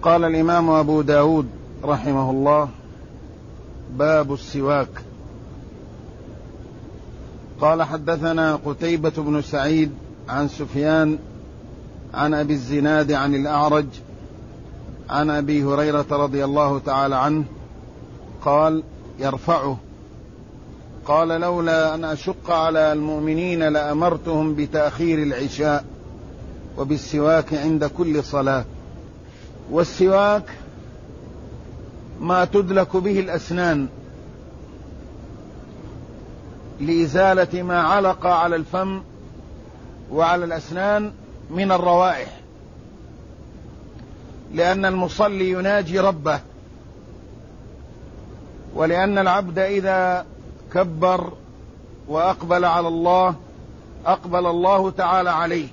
قال الإمام أبو داود رحمه الله: باب السواك. قال: حدثنا قتيبة بن سعيد عن سفيان عن أبي الزناد عن الأعرج عن أبي هريرة رضي الله تعالى عنه قال: يرفعه: قال: لولا أن أشق على المؤمنين لأمرتهم بتأخير العشاء وبالسواك عند كل صلاة. والسواك ما تدلك به الأسنان لإزالة ما علق على الفم وعلى الأسنان من الروائح، لأن المصلي يناجي ربه، ولأن العبد إذا كبر وأقبل على الله أقبل الله تعالى عليه،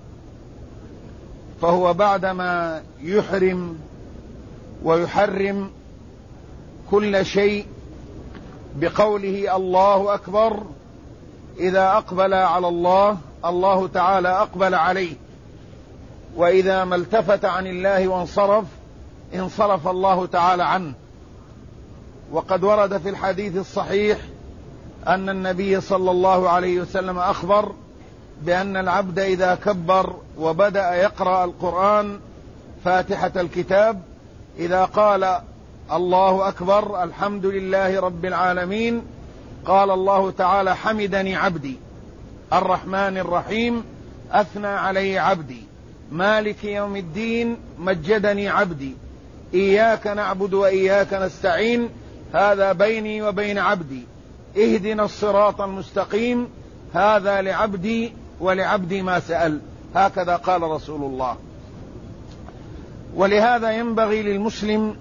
فهو بعدما يحرم ويحرم كل شيء بقوله الله أكبر، إذا أقبل على الله الله تعالى أقبل عليه، وإذا ما التفت عن الله وانصرف انصرف الله تعالى عنه. وقد ورد في الحديث الصحيح أن النبي صلى الله عليه وسلم أخبر بأن العبد إذا كبر وبدأ يقرأ القرآن فاتحة الكتاب، إذا قال الله أكبر الحمد لله رب العالمين، قال الله تعالى: حمدني عبدي، الرحمن الرحيم أثنى علي عبدي، مالك يوم الدين مجدني عبدي، إياك نعبد وإياك نستعين، هذا بيني وبين عبدي، اهدنا الصراط المستقيم، هذا لعبدي ولعبدي ما سأل. هكذا قال رسول الله. ولهذا ينبغي للمسلم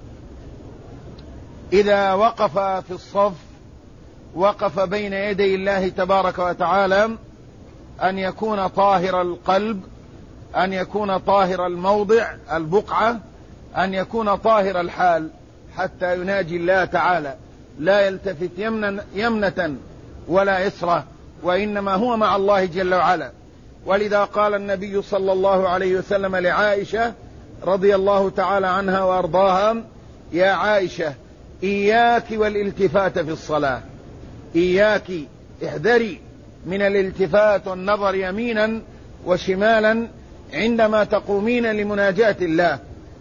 إذا وقف في الصف وقف بين يدي الله تبارك وتعالى أن يكون طاهر القلب، أن يكون طاهر الموضع البقعة، أن يكون طاهر الحال، حتى يناجي الله تعالى، لا يلتفت يمنة ولا يسرة، وإنما هو مع الله جل وعلا. ولذا قال النبي صلى الله عليه وسلم لعائشة رضي الله تعالى عنها وأرضاها: يا عائشة، إياك والالتفات في الصلاة، إياك، احذري من الالتفات والنظر يمينا وشمالا عندما تقومين لمناجاة الله،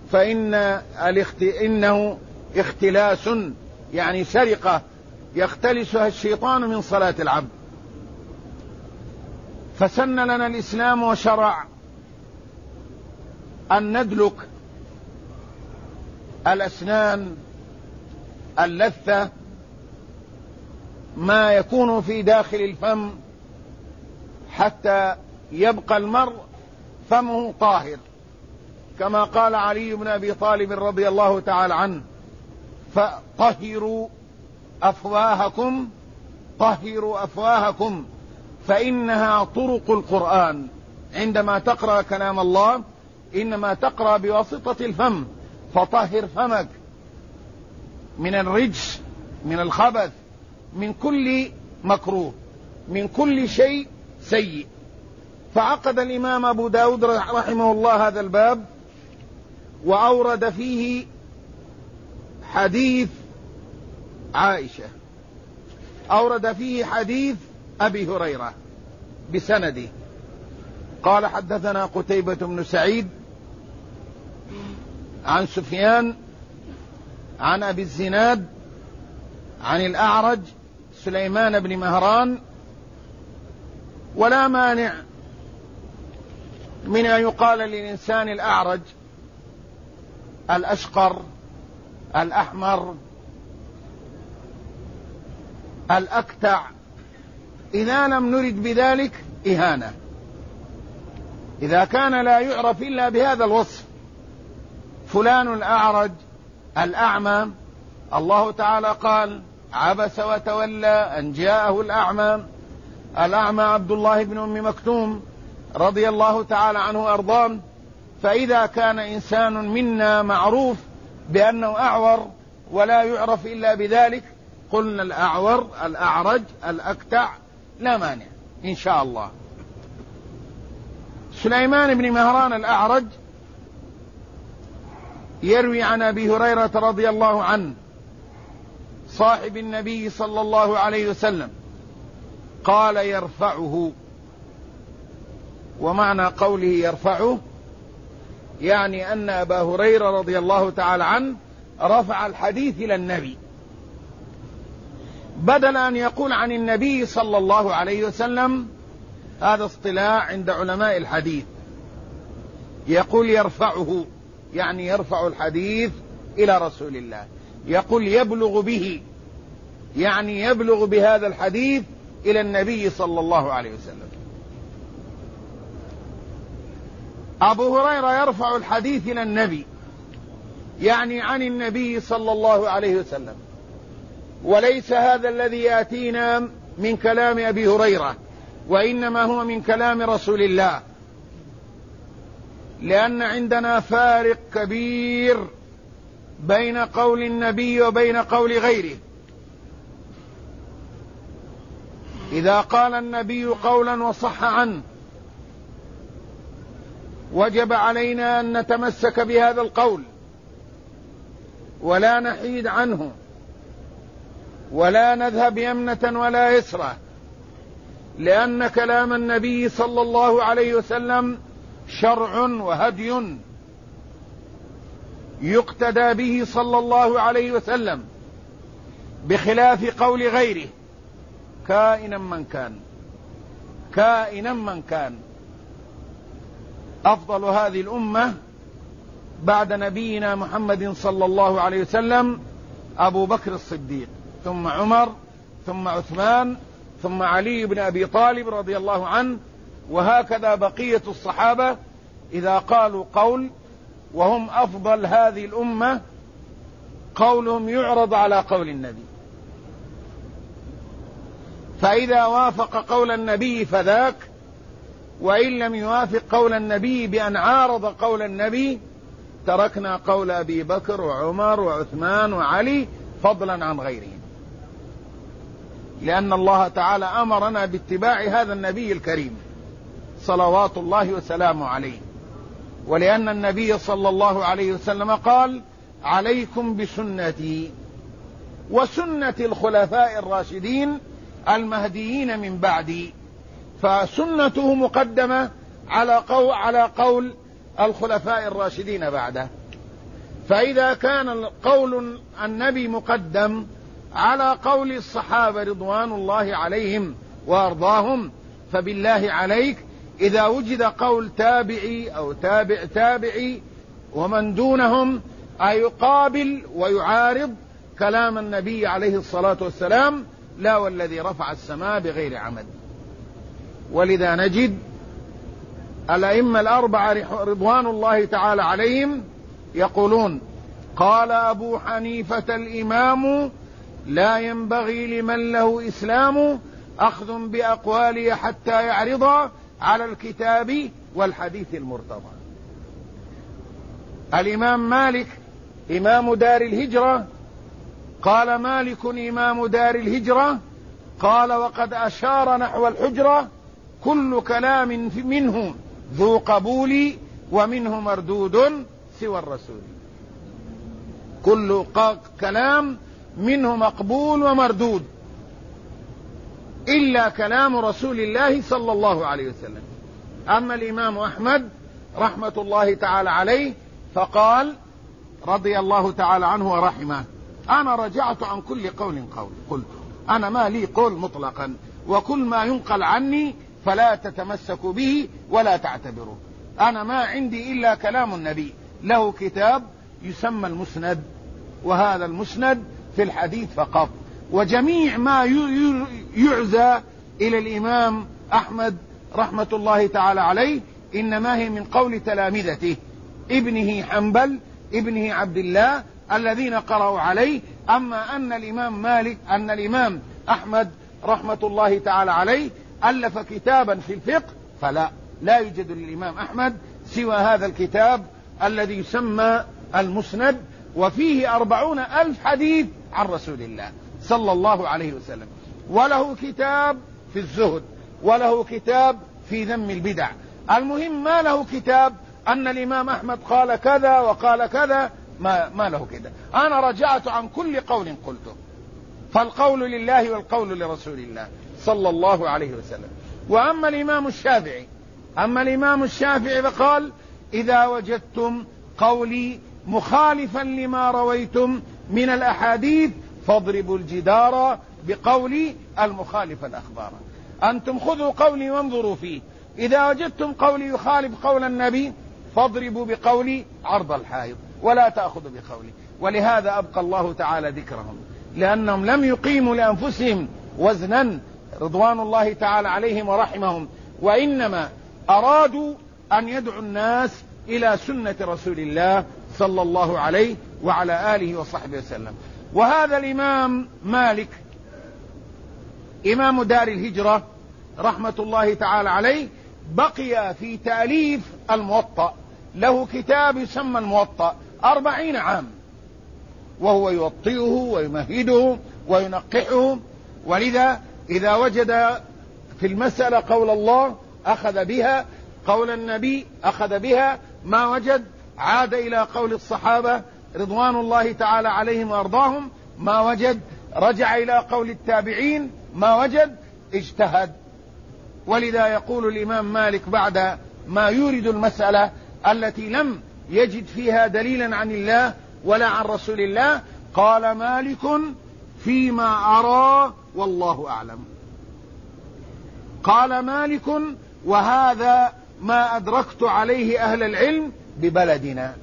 إنه اختلاس، يعني سرقة يختلسها الشيطان من صلاة العبد. فسن لنا الإسلام وشرع أن ندلك الأسنان اللثة ما يكون في داخل الفم حتى يبقى المرء فمه طاهر، كما قال علي بن أبي طالب رضي الله تعالى عنه: فطهروا أفواهكم، طهروا أفواهكم فإنها طرق القرآن. عندما تقرأ كلام الله إنما تقرأ بواسطة الفم، فطهر فمك من الرجس، من الخبث، من كل مكروه، من كل شيء سيء. فعقد الإمام أبو داود رحمه الله هذا الباب، وأورد فيه حديث عائشة، أورد فيه حديث أبي هريرة بسنده. قال: حدثنا قتيبة بن سعيد عن سفيان عن أبي الزناد عن الأعرج سليمان بن مهران. ولا مانع من أن يقال للإنسان الأعرج، الأشقر، الأحمر، الأكتع، إذا لم نرد بذلك إهانة، إذا كان لا يعرف إلا بهذا الوصف: فلان الأعرج الأعمى. الله تعالى قال: عبس وتولى أن جاءه الأعمى. الأعمى عبد الله بن أم مكتوم رضي الله تعالى عنه وأرضاه. فإذا كان إنسان منا معروف بأنه أعور ولا يعرف إلا بذلك، قلنا الأعور، الأعرج، الأكتع، لا مانع إن شاء الله. سليمان بن مهران الأعرج يروي عن أبي هريرة رضي الله عنه صاحب النبي صلى الله عليه وسلم قال يرفعه. ومعنى قوله يرفعه يعني أن أبا هريرة رضي الله تعالى عنه رفع الحديث إلى النبي، بدل أن يقول عن النبي صلى الله عليه وسلم. هذا اصطلاح عند علماء الحديث، يقول يرفعه يعني يرفع الحديث إلى رسول الله. يقول يبلغ به يعني يبلغ بهذا الحديث إلى النبي صلى الله عليه وسلم. أبو هريرة يرفع الحديث إلى النبي يعني عن النبي صلى الله عليه وسلم، وليس هذا الذي يأتينا من كلام أبي هريرة، وإنما هو من كلام رسول الله، لأن عندنا فارق كبير بين قول النبي وبين قول غيره. إذا قال النبي قولا وصح عنه وجب علينا أن نتمسك بهذا القول ولا نحيد عنه ولا نذهب يمنة ولا يسرى، لأن كلام النبي صلى الله عليه وسلم شرع وهدي يقتدى به صلى الله عليه وسلم، بخلاف قول غيره كائنا من كان. أفضل هذه الأمة بعد نبينا محمد صلى الله عليه وسلم أبو بكر الصديق، ثم عمر، ثم عثمان، ثم علي بن أبي طالب رضي الله عنه، وهكذا بقية الصحابة إذا قالوا قول وهم أفضل هذه الأمة قولهم يعرض على قول النبي، فإذا وافق قول النبي فذاك، وإن لم يوافق قول النبي بأن عارض قول النبي تركنا قول أبي بكر وعمر وعثمان وعلي فضلا عن غيرهم، لأن الله تعالى أمرنا باتباع هذا النبي الكريم صلوات الله وسلامه عليه، ولأن النبي صلى الله عليه وسلم قال عليكم بسنتي وسنة الخلفاء الراشدين المهديين من بعدي، فسنته مقدمة على قول الخلفاء الراشدين بعده. فإذا كان قول النبي مقدم على قول الصحابة رضوان الله عليهم وأرضاهم، فبالله عليك إذا وجد قول تابعي أو تابع تابعي ومن دونهم أيقابل ويعارض كلام النبي عليه الصلاة والسلام؟ لا، والذي رفع السماء بغير عمد. ولذا نجد الأئمة الأربعة رضوان الله تعالى عليهم يقولون قال أبو حنيفة الإمام لا ينبغي لمن له إسلام أخذ بأقواله حتى يعرض على الكتاب والحديث المرتضى. الإمام مالك إمام دار الهجرة قال مالك إمام دار الهجرة قال وقد أشار نحو الحجرة كل كلام منه ذو قبول ومنه مردود سوى الرسول. كل كلام منه مقبول ومردود إلا كلام رسول الله صلى الله عليه وسلم. أما الإمام أحمد رحمة الله تعالى عليه فقال رضي الله تعالى عنه ورحمه أنا رجعت عن كل قول قلت أنا ما لي قول مطلقا، وكل ما ينقل عني فلا تتمسكوا به ولا تعتبروه. أنا ما عندي إلا كلام النبي، له كتاب يسمى المسند، وهذا المسند في الحديث فقط، وجميع ما يعزى إلى الإمام أحمد رحمة الله تعالى عليه إنما هي من قول تلامذته ابنه حنبل ابنه عبد الله الذين قرأوا عليه. أما أن الإمام أحمد رحمة الله تعالى عليه ألف كتابا في الفقه لا يوجد للإمام أحمد سوى هذا الكتاب الذي يسمى المسند، وفيه 40,000 حديث عن رسول الله صلى الله عليه وسلم، وله كتاب في الزهد، وله كتاب في ذم البدع. المهم ما له كتاب أن الإمام أحمد قال كذا وقال كذا، ما له كده. أنا رجعت عن كل قول قلته، فالقول لله والقول لرسول الله صلى الله عليه وسلم. وأما الإمام الشافعي فقال: إذا وجدتم قولي مخالفا لما رويتم من الأحاديث فاضربوا الجدار بقولي المخالف الأخبار. أنتم خذوا قولي وانظروا فيه، إذا وجدتم قولي يخالف قول النبي فاضربوا بقولي عرض الحائط ولا تأخذوا بقولي. ولهذا أبقى الله تعالى ذكرهم، لأنهم لم يقيموا لأنفسهم وزنا رضوان الله تعالى عليهم ورحمهم، وإنما أرادوا أن يدعوا الناس إلى سنة رسول الله صلى الله عليه وعلى آله وصحبه وسلم. وهذا الإمام مالك إمام دار الهجرة رحمة الله تعالى عليه بقي في تأليف الموطأ، له كتاب يسمى الموطأ 40 عام، وهو يوطئه ويمهده وينقحه. ولذا إذا وجد في المسألة قول الله أخذ بها، قول النبي أخذ بها، ما وجد عاد إلى قول الصحابة رضوان الله تعالى عليهم وأرضاهم، ما وجد رجع إلى قول التابعين، ما وجد اجتهد. ولذا يقول الإمام مالك بعد ما يورد المسألة التي لم يجد فيها دليلا عن الله ولا عن رسول الله، قال مالك فيما أرى والله أعلم. قال مالك: وهذا ما أدركت عليه أهل العلم ببلدنا.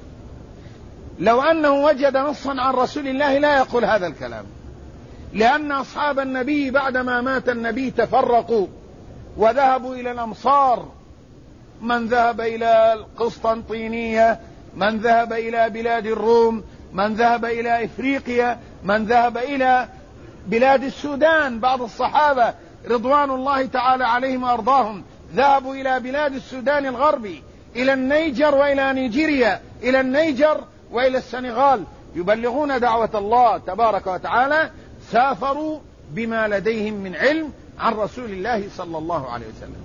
لو أنه وجد نصا عن رسول الله لا يقول هذا الكلام، لأن أصحاب النبي بعدما مات النبي تفرقوا وذهبوا إلى الأمصار، من ذهب إلى القسطنطينية، من ذهب إلى بلاد الروم، من ذهب إلى إفريقيا، من ذهب إلى بلاد السودان. بعض الصحابة رضوان الله تعالى عليهم وأرضاهم ذهبوا إلى بلاد السودان الغربي، إلى النيجر وإلى نيجيريا، إلى النيجر وإلى السنغال، يبلغون دعوة الله تبارك وتعالى. سافروا بما لديهم من علم عن رسول الله صلى الله عليه وسلم.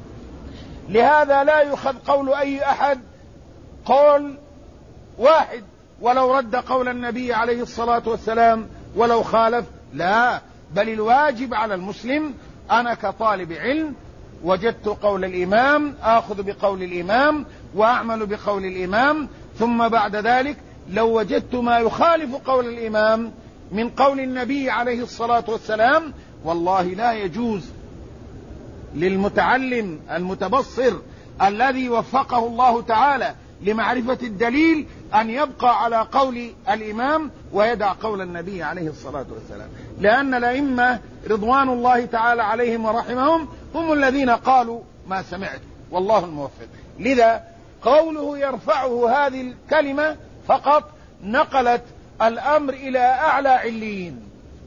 لهذا لا يؤخذ قول أي أحد قول واحد ولو رد قول النبي عليه الصلاة والسلام ولو خالف، لا، بل الواجب على المسلم: أنا كطالب علم وجدت قول الإمام آخذ بقول الإمام وأعمل بقول الإمام، ثم بعد ذلك لو وجدت ما يخالف قول الإمام من قول النبي عليه الصلاة والسلام، والله لا يجوز للمتعلم المتبصر الذي وفقه الله تعالى لمعرفة الدليل أن يبقى على قول الإمام ويدع قول النبي عليه الصلاة والسلام، لأن الأئمة رضوان الله تعالى عليهم ورحمهم هم الذين قالوا ما سمعت والله الموفق. لذا قوله يرفعه هذه الكلمة فقط نقلت الأمر إلى أعلى عليين.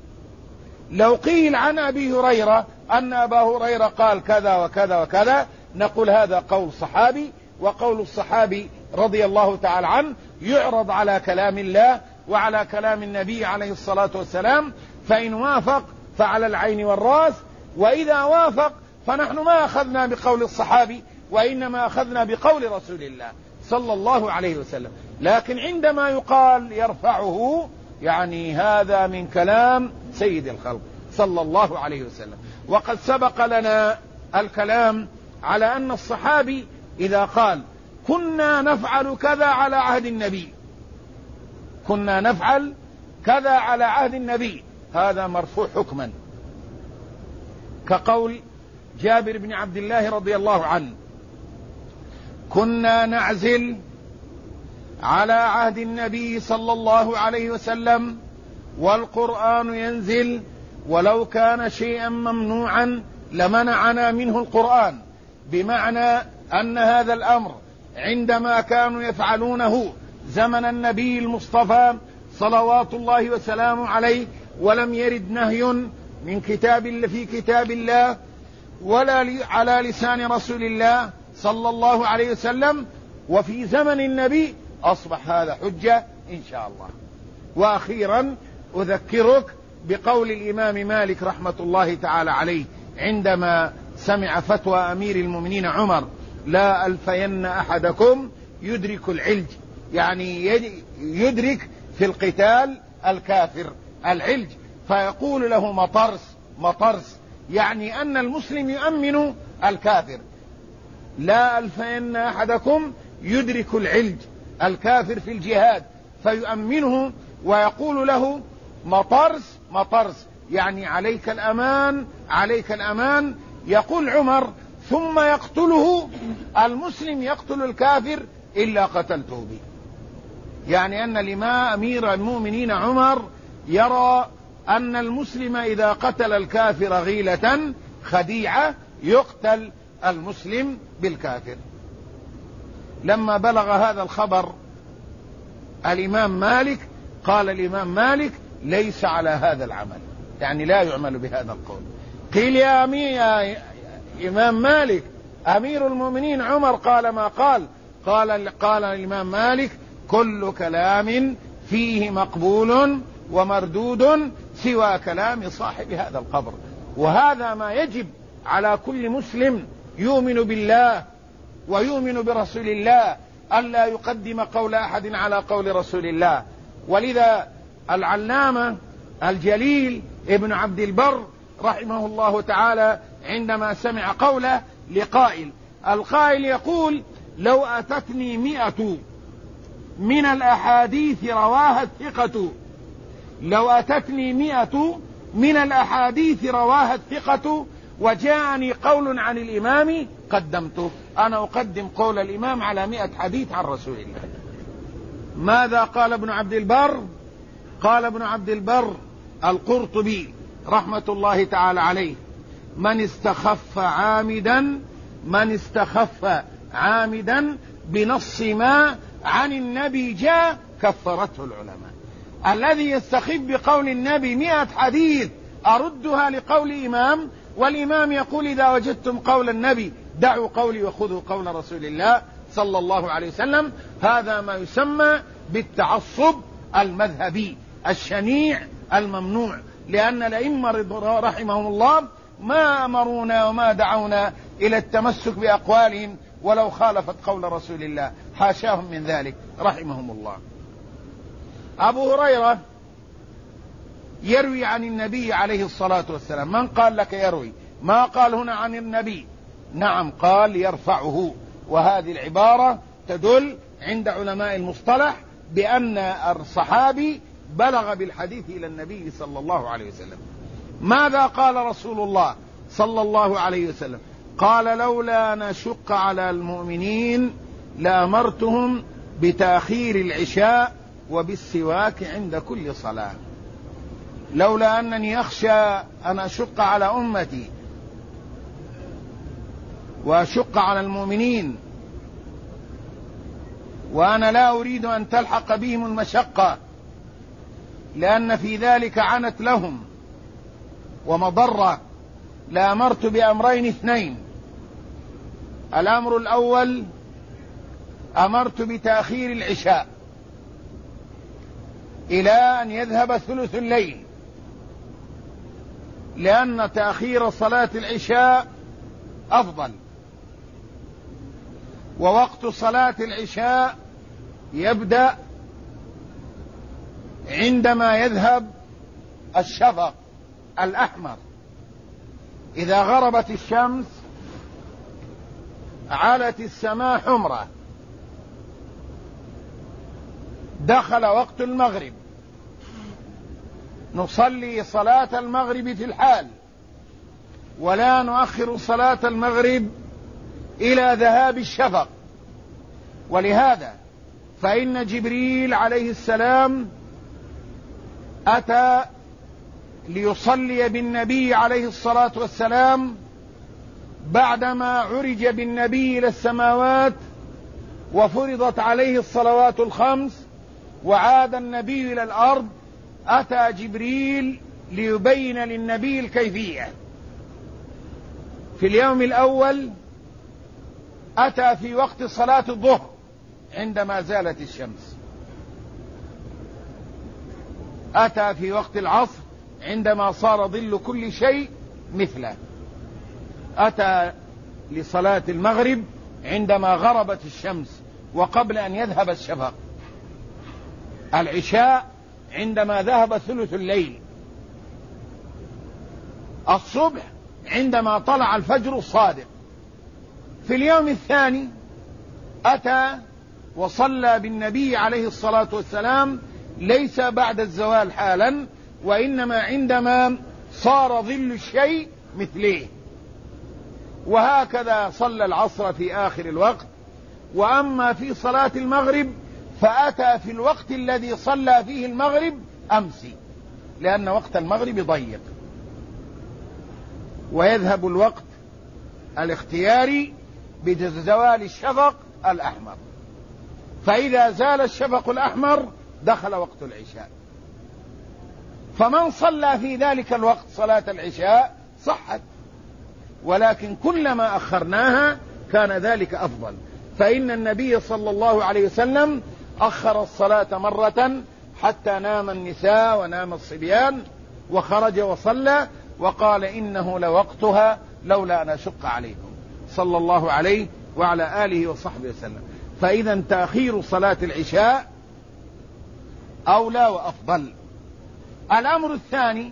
لو قيل عن أبي هريرة أن أبا هريرة قال كذا وكذا وكذا، نقول هذا قول صحابي، وقول الصحابي رضي الله تعالى عنه يعرض على كلام الله وعلى كلام النبي عليه الصلاة والسلام، فإن وافق فعلى العين والرأس، وإذا وافق فنحن ما أخذنا بقول الصحابي وإنما أخذنا بقول رسول الله صلى الله عليه وسلم. لكن عندما يقال يرفعه يعني هذا من كلام سيد الخلق صلى الله عليه وسلم. وقد سبق لنا الكلام على أن الصحابي إذا قال كنا نفعل كذا على عهد النبي، كنا نفعل كذا على عهد النبي، هذا مرفوع حكما، كقول جابر بن عبد الله رضي الله عنه: كنا نعزل على عهد النبي صلى الله عليه وسلم والقرآن ينزل، ولو كان شيئا ممنوعا لمنعنا منه القرآن. بمعنى أن هذا الأمر عندما كانوا يفعلونه زمن النبي المصطفى صلوات الله وسلامه عليه ولم يرد نهي من في كتاب الله ولا على لسان رسول الله صلى الله عليه وسلم، وفي زمن النبي أصبح هذا حجة إن شاء الله. وأخيرا أذكرك بقول الإمام مالك رحمة الله تعالى عليه عندما سمع فتوى أمير المؤمنين عمر: لا ألفين أحدكم يدرك العلج يعني يدرك في القتال الكافر العلج، فيقول له مطرس، يعني أن المسلم يؤمن الكافر. لا ألفين أحدكم يدرك العلج الكافر في الجهاد فيؤمنه ويقول له مطرس، يعني عليك الأمان. يقول عمر: ثم يقتله المسلم يقتل الكافر إلا قتلته به. يعني أن أمير المؤمنين عمر يرى أن المسلم إذا قتل الكافر غيلة خديعة يقتل المسلم بالكافر. لما بلغ هذا الخبر الإمام مالك، قال الإمام مالك: ليس على هذا العمل، يعني لا يعمل بهذا القول. قيل: يا إمام مالك، أمير المؤمنين عمر قال ما قال الإمام مالك: كل كلام فيه مقبول ومردود سوى كلام صاحب هذا القبر. وهذا ما يجب على كل مسلم يؤمن بالله ويؤمن برسول الله، ألا يقدم قول أحد على قول رسول الله. ولذا العلامة الجليل ابن عبد البر رحمه الله تعالى عندما سمع قوله لقائل، القائل يقول: لو أتتني 100 من الأحاديث رواها الثقة، لو أتتني 100 من الأحاديث رواها الثقة وجاءني قول عن الإمام قدمته. أنا أقدم قول الإمام على 100 حديث عن رسول الله. ماذا قال ابن عبد البر؟ قال ابن عبد البر القرطبي رحمة الله تعالى عليه: من استخف عامدا بنص ما عن النبي جاء كفرته العلماء. الذي يستخف بقول النبي 100 حديث أردها لقول إمام، والإمام يقول: إذا وجدتم قول النبي دعوا قولي وخذوا قول رسول الله صلى الله عليه وسلم. هذا ما يسمى بالتعصب المذهبي الشنيع الممنوع، لأن الأئمة رحمهم الله ما أمرونا وما دعونا إلى التمسك بأقوالهم ولو خالفت قول رسول الله، حاشاهم من ذلك رحمهم الله. أبو هريرة يروي عن النبي عليه الصلاة والسلام. من قال لك يروي؟ ما قال هنا عن النبي، نعم قال يرفعه. وهذه العبارة تدل عند علماء المصطلح بأن الصحابي بلغ بالحديث إلى النبي صلى الله عليه وسلم. ماذا قال رسول الله صلى الله عليه وسلم؟ قال: لولا نشق على المؤمنين لأمرتهم بتأخير العشاء وبالسواك عند كل صلاة. لولا أنني أخشى أن أشق على أمتي وأشق على المؤمنين، وأنا لا أريد أن تلحق بهم المشقة، لأن في ذلك عنت لهم ومضرة، لأمرت بأمرين 2. الأمر الأول: أمرت بتأخير العشاء إلى أن يذهب ثلث الليل، لأن تأخير صلاة العشاء أفضل، ووقت صلاة العشاء يبدأ عندما يذهب الشفق الأحمر. إذا غربت الشمس علت السماء حمرة، دخل وقت المغرب، نصلي صلاة المغرب في الحال، ولا نؤخر صلاة المغرب إلى ذهاب الشفق. ولهذا فإن جبريل عليه السلام أتى ليصلي بالنبي عليه الصلاة والسلام بعدما عرج بالنبي إلى السماوات وفرضت عليه الصلوات الخمس وعاد النبي إلى الأرض. أتى جبريل ليبين للنبي الكيفية. في اليوم الأول أتى في وقت صلاة الظهر عندما زالت الشمس، أتى في وقت العصر عندما صار ظل كل شيء مثله، أتى لصلاة المغرب عندما غربت الشمس وقبل أن يذهب الشفق. العشاء عندما ذهب ثلث الليل، الصبح عندما طلع الفجر الصادق. في اليوم الثاني أتى وصلى بالنبي عليه الصلاة والسلام ليس بعد الزوال حالا، وإنما عندما صار ظل الشيء مثليه. وهكذا صلى العصر في آخر الوقت. وأما في صلاة المغرب فأتى في الوقت الذي صلى فيه المغرب أمس، لأن وقت المغرب ضيق، ويذهب الوقت الاختياري بزوال الشفق الأحمر، فإذا زال الشفق الأحمر دخل وقت العشاء. فمن صلى في ذلك الوقت صلاة العشاء صحت، ولكن كلما أخرناها كان ذلك أفضل. فإن النبي صلى الله عليه وسلم أخر الصلاة مرة حتى نام النساء ونام الصبيان، وخرج وصلى وقال إنه لوقتها لولا أن أشق عليكم، صلى الله عليه وعلى آله وصحبه وسلم. فإذا تأخير صلاة العشاء أولى وأفضل. الأمر الثاني،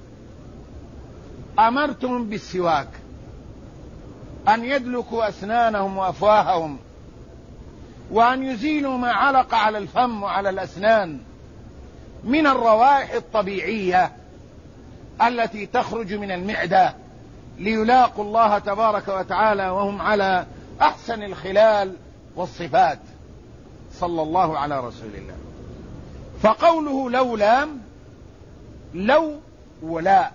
أمرتم بالسواك، أن يدلكوا أسنانهم وأفواههم، وأن يزيلوا ما علق على الفم وعلى الأسنان من الروائح الطبيعية التي تخرج من المعدة، ليلاقوا الله تبارك وتعالى وهم على أحسن الخلال والصفات، صلى الله على رسول الله. فقوله لولا، لو ولا،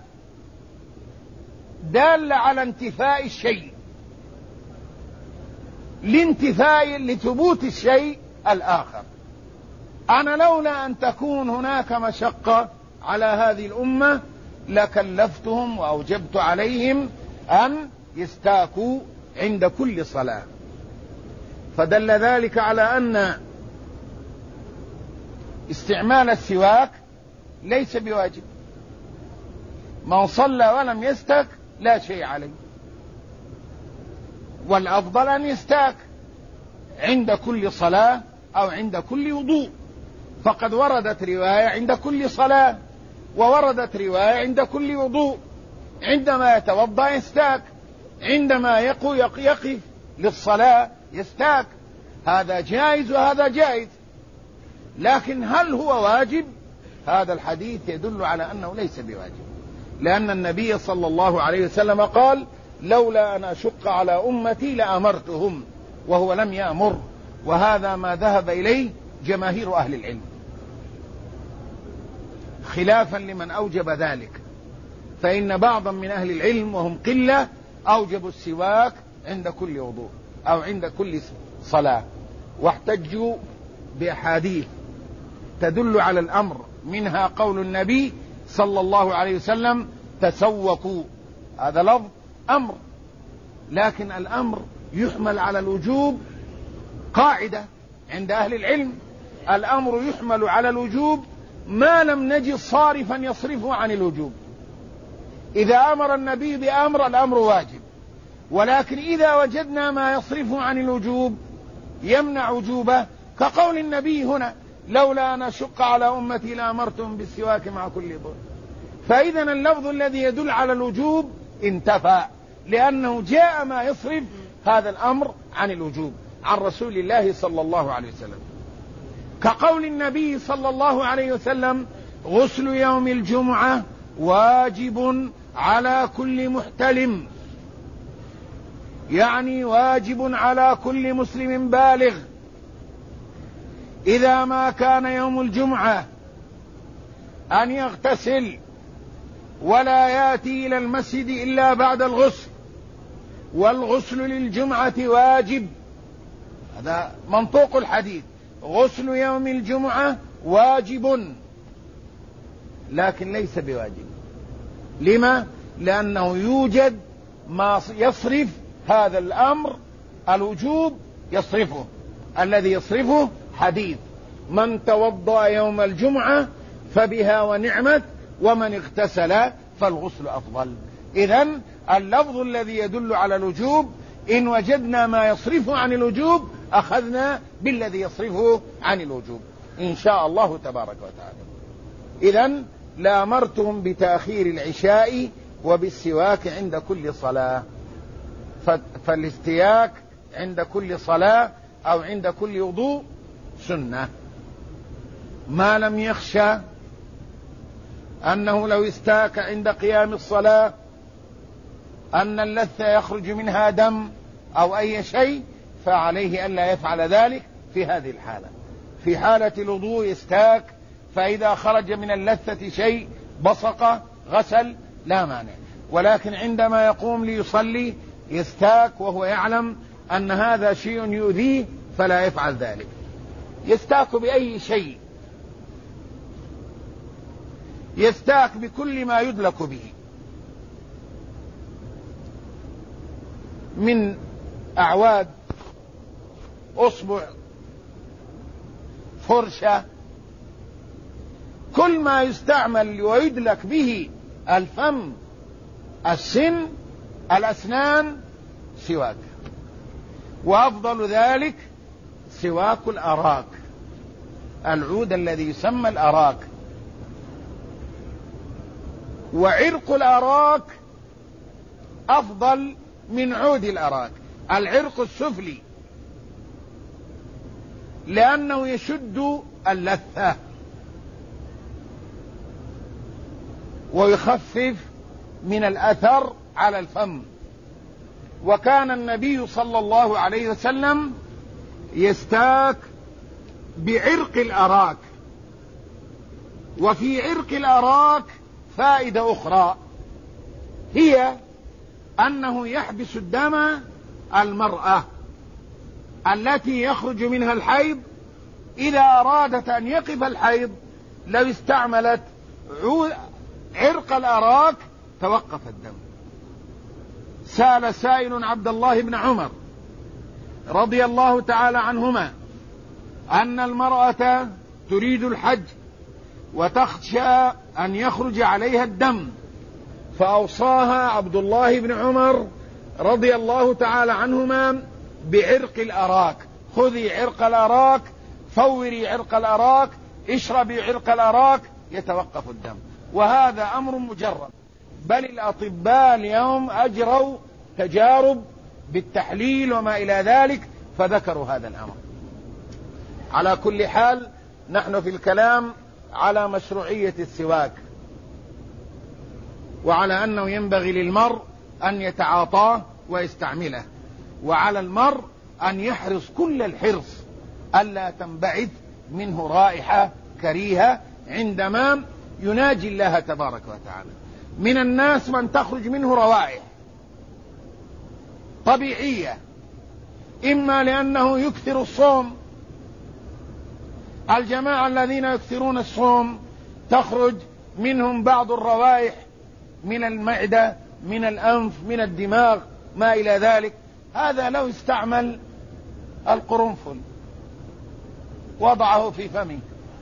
دال على انتفاء الشيء، لانتفاء لثبوت الشيء الآخر. أنا لولا أن تكون هناك مشقة على هذه الأمة لكلفتهم وأوجبت عليهم أن يستاكوا عند كل صلاة. فدل ذلك على أن استعمال السواك ليس بواجب. من صلى ولم يستك لا شيء عليه، والأفضل أن يستاك عند كل صلاة أو عند كل وضوء. فقد وردت رواية عند كل صلاة، ووردت رواية عند كل وضوء. عندما يتوضأ يستاك، عندما يقف للصلاة يستاك. هذا جائز وهذا جائز، لكن هل هو واجب؟ هذا الحديث يدل على أنه ليس بواجب، لأن النبي صلى الله عليه وسلم قال لولا أن أشق على أمتي لأمرتهم، وهو لم يأمر. وهذا ما ذهب إليه جماهير أهل العلم، خلافا لمن أوجب ذلك. فإن بعضا من أهل العلم وهم قلة أوجبوا السواك عند كل وضوء أو عند كل صلاة، واحتجوا بأحاديث تدل على الأمر، منها قول النبي صلى الله عليه وسلم تسوكوا. هذا لفظ أمر، لكن الأمر يحمل على الوجوب. قاعدة عند أهل العلم: الأمر يحمل على الوجوب ما لم نجد صارفا يصرفه عن الوجوب. إذا أمر النبي بأمر الأمر واجب، ولكن إذا وجدنا ما يصرفه عن الوجوب يمنع وجوبه، كقول النبي هنا لولا أن أشق على أمتي لأمرتهم بالسواك مع كل ظهر. فإذا اللفظ الذي يدل على الوجوب انتفى، لأنه جاء ما يصرف هذا الأمر عن الوجوب عن رسول الله صلى الله عليه وسلم. كقول النبي صلى الله عليه وسلم غسل يوم الجمعة واجب على كل محتلم، يعني واجب على كل مسلم بالغ إذا ما كان يوم الجمعة أن يغتسل ولا يأتي إلى المسجد إلا بعد الغسل، والغسل للجمعة واجب. هذا منطوق الحديث، غسل يوم الجمعة واجب لكن ليس بواجب. لما؟ لأنه يوجد ما يصرف هذا الأمر الوجوب، يصرفه. الذي يصرفه حديث من توضأ يوم الجمعة فبها ونعمت، ومن اغتسل فالغسل أفضل. إذن اللفظ الذي يدل على الوجوب إن وجدنا ما يصرفه عن الوجوب أخذنا بالذي يصرفه عن الوجوب. إن شاء الله تبارك وتعالى. إذن لأمرتهم بتأخير العشاء وبالسواك عند كل صلاة. فالاستياك عند كل صلاة أو عند كل وضوء سنة، ما لم يخشى أنه لو استاك عند قيام الصلاة أن اللثة يخرج منها دم أو أي شيء، فعليه ألا يفعل ذلك في هذه الحالة. في حالة الوضوء استاك، فإذا خرج من اللثة شيء بصق غسل لا مانع، ولكن عندما يقوم ليصلي يستاك وهو يعلم أن هذا شيء يؤذيه فلا يفعل ذلك. يستاك بأي شيء، يستاك بكل ما يدلك به من أعواد، أصبع، فرشة، كل ما يستعمل ويدلك به الفم، السن، الأسنان، سواك. وأفضل ذلك سواك الأراك، العود الذي يسمى الأراك. وعرق الأراك أفضل من عود الأراك، العرق السفلي، لأنه يشد اللثة ويخفف من الأثر على الفم. وكان النبي صلى الله عليه وسلم يستاك بعرق الأراك. وفي عرق الأراك فائدة أخرى، هي أنه يحبس الدم المرأة التي يخرج منها الحيض، إذا أرادت أن يقف الحيض لو استعملت عرق الأراك توقف الدم. سأل سائل عبد الله بن عمر رضي الله تعالى عنهما أن المرأة تريد الحج وتخشى أن يخرج عليها الدم، فأوصاها عبد الله بن عمر رضي الله تعالى عنهما بعرق الأراك: خذي عرق الأراك، فوري عرق الأراك، اشربي عرق الأراك يتوقف الدم. وهذا أمر مجرب، بل الأطباء اليوم أجروا تجارب بالتحليل وما إلى ذلك فذكروا هذا الأمر. على كل حال نحن في الكلام على مشروعية السواك، وعلى أنه ينبغي للمرء أن يتعاطاه ويستعمله، وعلى المرء أن يحرص كل الحرص ألا تنبعث منه رائحة كريهة عندما يناجي الله تبارك وتعالى. من الناس من تخرج منه روائح طبيعية، إما لأنه يكثر الصوم، الجماعة الذين يكثرون الصوم تخرج منهم بعض الروائح من المعدة، من الأنف، من الدماغ، ما إلى ذلك. هذا لو استعمل القرنفل وضعه في فمه،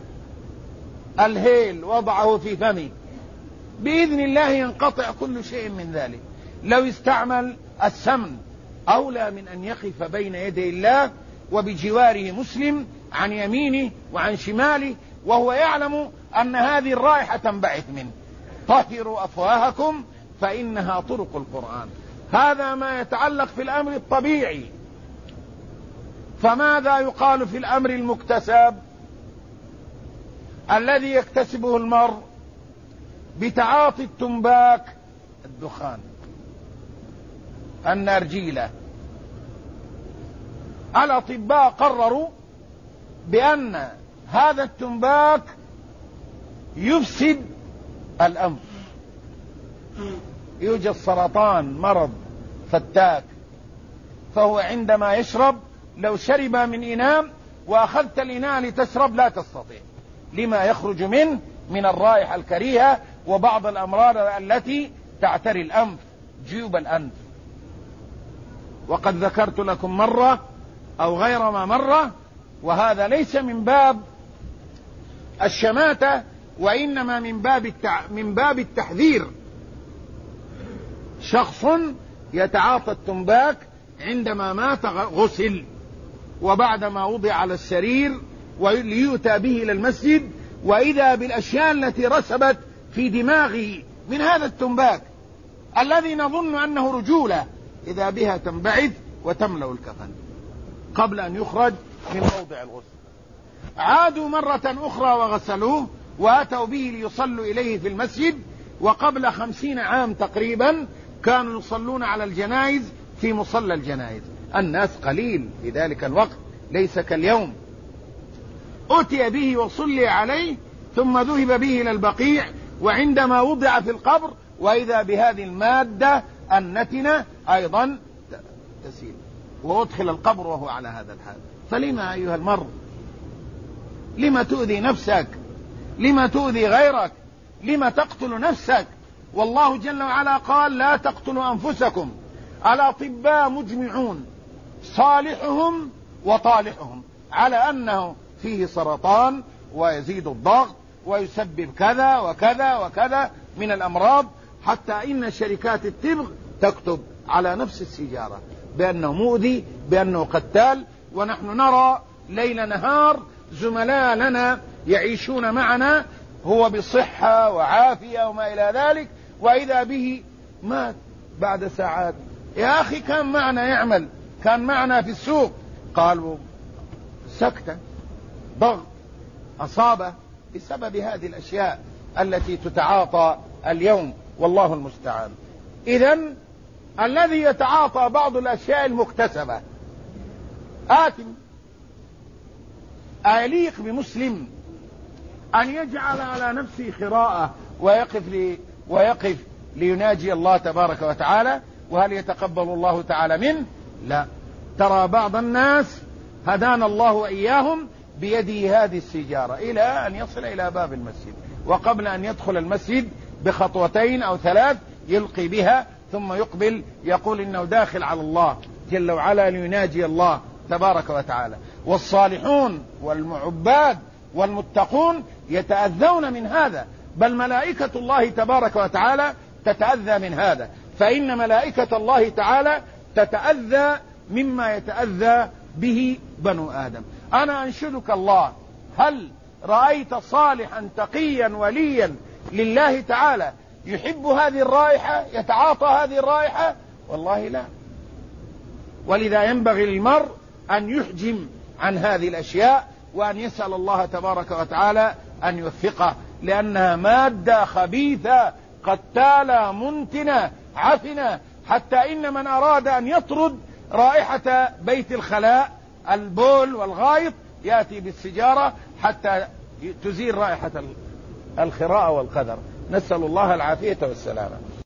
الهيل وضعه في فمه، بإذن الله ينقطع كل شيء من ذلك. لو استعمل السمن أولى من أن يقف بين يدي الله وبجواره مسلم عن يمينه وعن شماله وهو يعلم أن هذه الرائحة تنبعث منه. طهروا أفواهكم فإنها طرق القرآن. هذا ما يتعلق في الأمر الطبيعي. فماذا يقال في الأمر المكتسب الذي يكتسبه المرء بتعاطي التنباك، الدخان، النرجيلة؟ الأطباء قرروا بأن هذا التنباك يفسد الأنف، يوجد سرطان، مرض فتاك. فهو عندما يشرب، لو شرب من إناء وأخذت الإناء لتشرب لا تستطيع، لما يخرج منه من الرائحة الكريهة وبعض الأمراض التي تعتري الأنف، جيوب الأنف. وقد ذكرت لكم مرة أو غير ما مرة، وهذا ليس من باب الشماتة وإنما من باب التحذير. شخص يتعاطى التنباك عندما مات غسل، وبعدما وضع على السرير وليؤتى به إلى المسجد، وإذا بالأشياء التي رسبت في دماغه من هذا التنباك الذي نظن أنه رجولة، إذا بها تنبعث وتملأ الكفن قبل أن يخرج من موضع الغسل. عادوا مرة أخرى وغسلوه وأتوا به ليصلوا إليه في المسجد، وقبل 50 عام تقريبا كانوا يصلون على الجنائز في مصلى الجنائز. الناس قليل في ذلك الوقت ليس كاليوم. أتي به وصلي عليه ثم ذهب به إلى البقيع، وعندما وضع في القبر وإذا بهذه المادة النتنة أيضا تسيل، وأدخل القبر وهو على هذا الحال. فلما أيها المرء، لما تؤذي نفسك؟ لما تؤذي غيرك؟ لما تقتل نفسك؟ والله جل وعلا قال: لا تقتلوا أنفسكم. الأطباء مجمعون صالحهم وطالحهم على أنه فيه سرطان ويزيد الضغط ويسبب كذا وكذا وكذا من الأمراض، حتى إن شركات التبغ تكتب على نفس السيجارة بأنه مؤذي، بأنه قتال. ونحن نرى ليل نهار زملاء لنا يعيشون معنا هو بصحة وعافية وما إلى ذلك، وإذا به مات بعد ساعات. يا أخي كان معنا يعمل، كان معنا في السوق، قالوا سكتة، ضغط، أصابه بسبب هذه الأشياء التي تتعاطى اليوم، والله المستعان. إذن الذي يتعاطى بعض الأشياء المكتسبة آثم. أيليق بمسلم أن يجعل على نفسه خراءة ويقف ليناجي الله تبارك وتعالى؟ وهل يتقبل الله تعالى منه؟ لا. ترى بعض الناس هدانا الله وإياهم بيده هذه السيجارة إلى أن يصل إلى باب المسجد، وقبل أن يدخل المسجد بخطوتين أو 3 يلقي بها، ثم يقبل يقول إنه داخل على الله جل وعلا ليناجي الله تبارك وتعالى. والصالحون والمعباد والمتقون يتأذون من هذا، بل ملائكة الله تبارك وتعالى تتأذى من هذا، فإن ملائكة الله تعالى تتأذى مما يتأذى به بنو آدم. أنا أنشدك الله، هل رأيت صالحا تقيا وليا لله تعالى يحب هذه الرائحة، يتعاطى هذه الرائحة؟ والله لا. ولذا ينبغي للمرء أن يحجم عن هذه الأشياء، وأن يسأل الله تبارك وتعالى أن يوفقه، لأنها مادة خبيثة قتالة منتنة عفنة، حتى إن من أراد أن يطرد رائحة بيت الخلاء البول والغائط يأتي بالسجارة حتى تزيل رائحة الخراء والقذر. نسأل الله العافية والسلامة.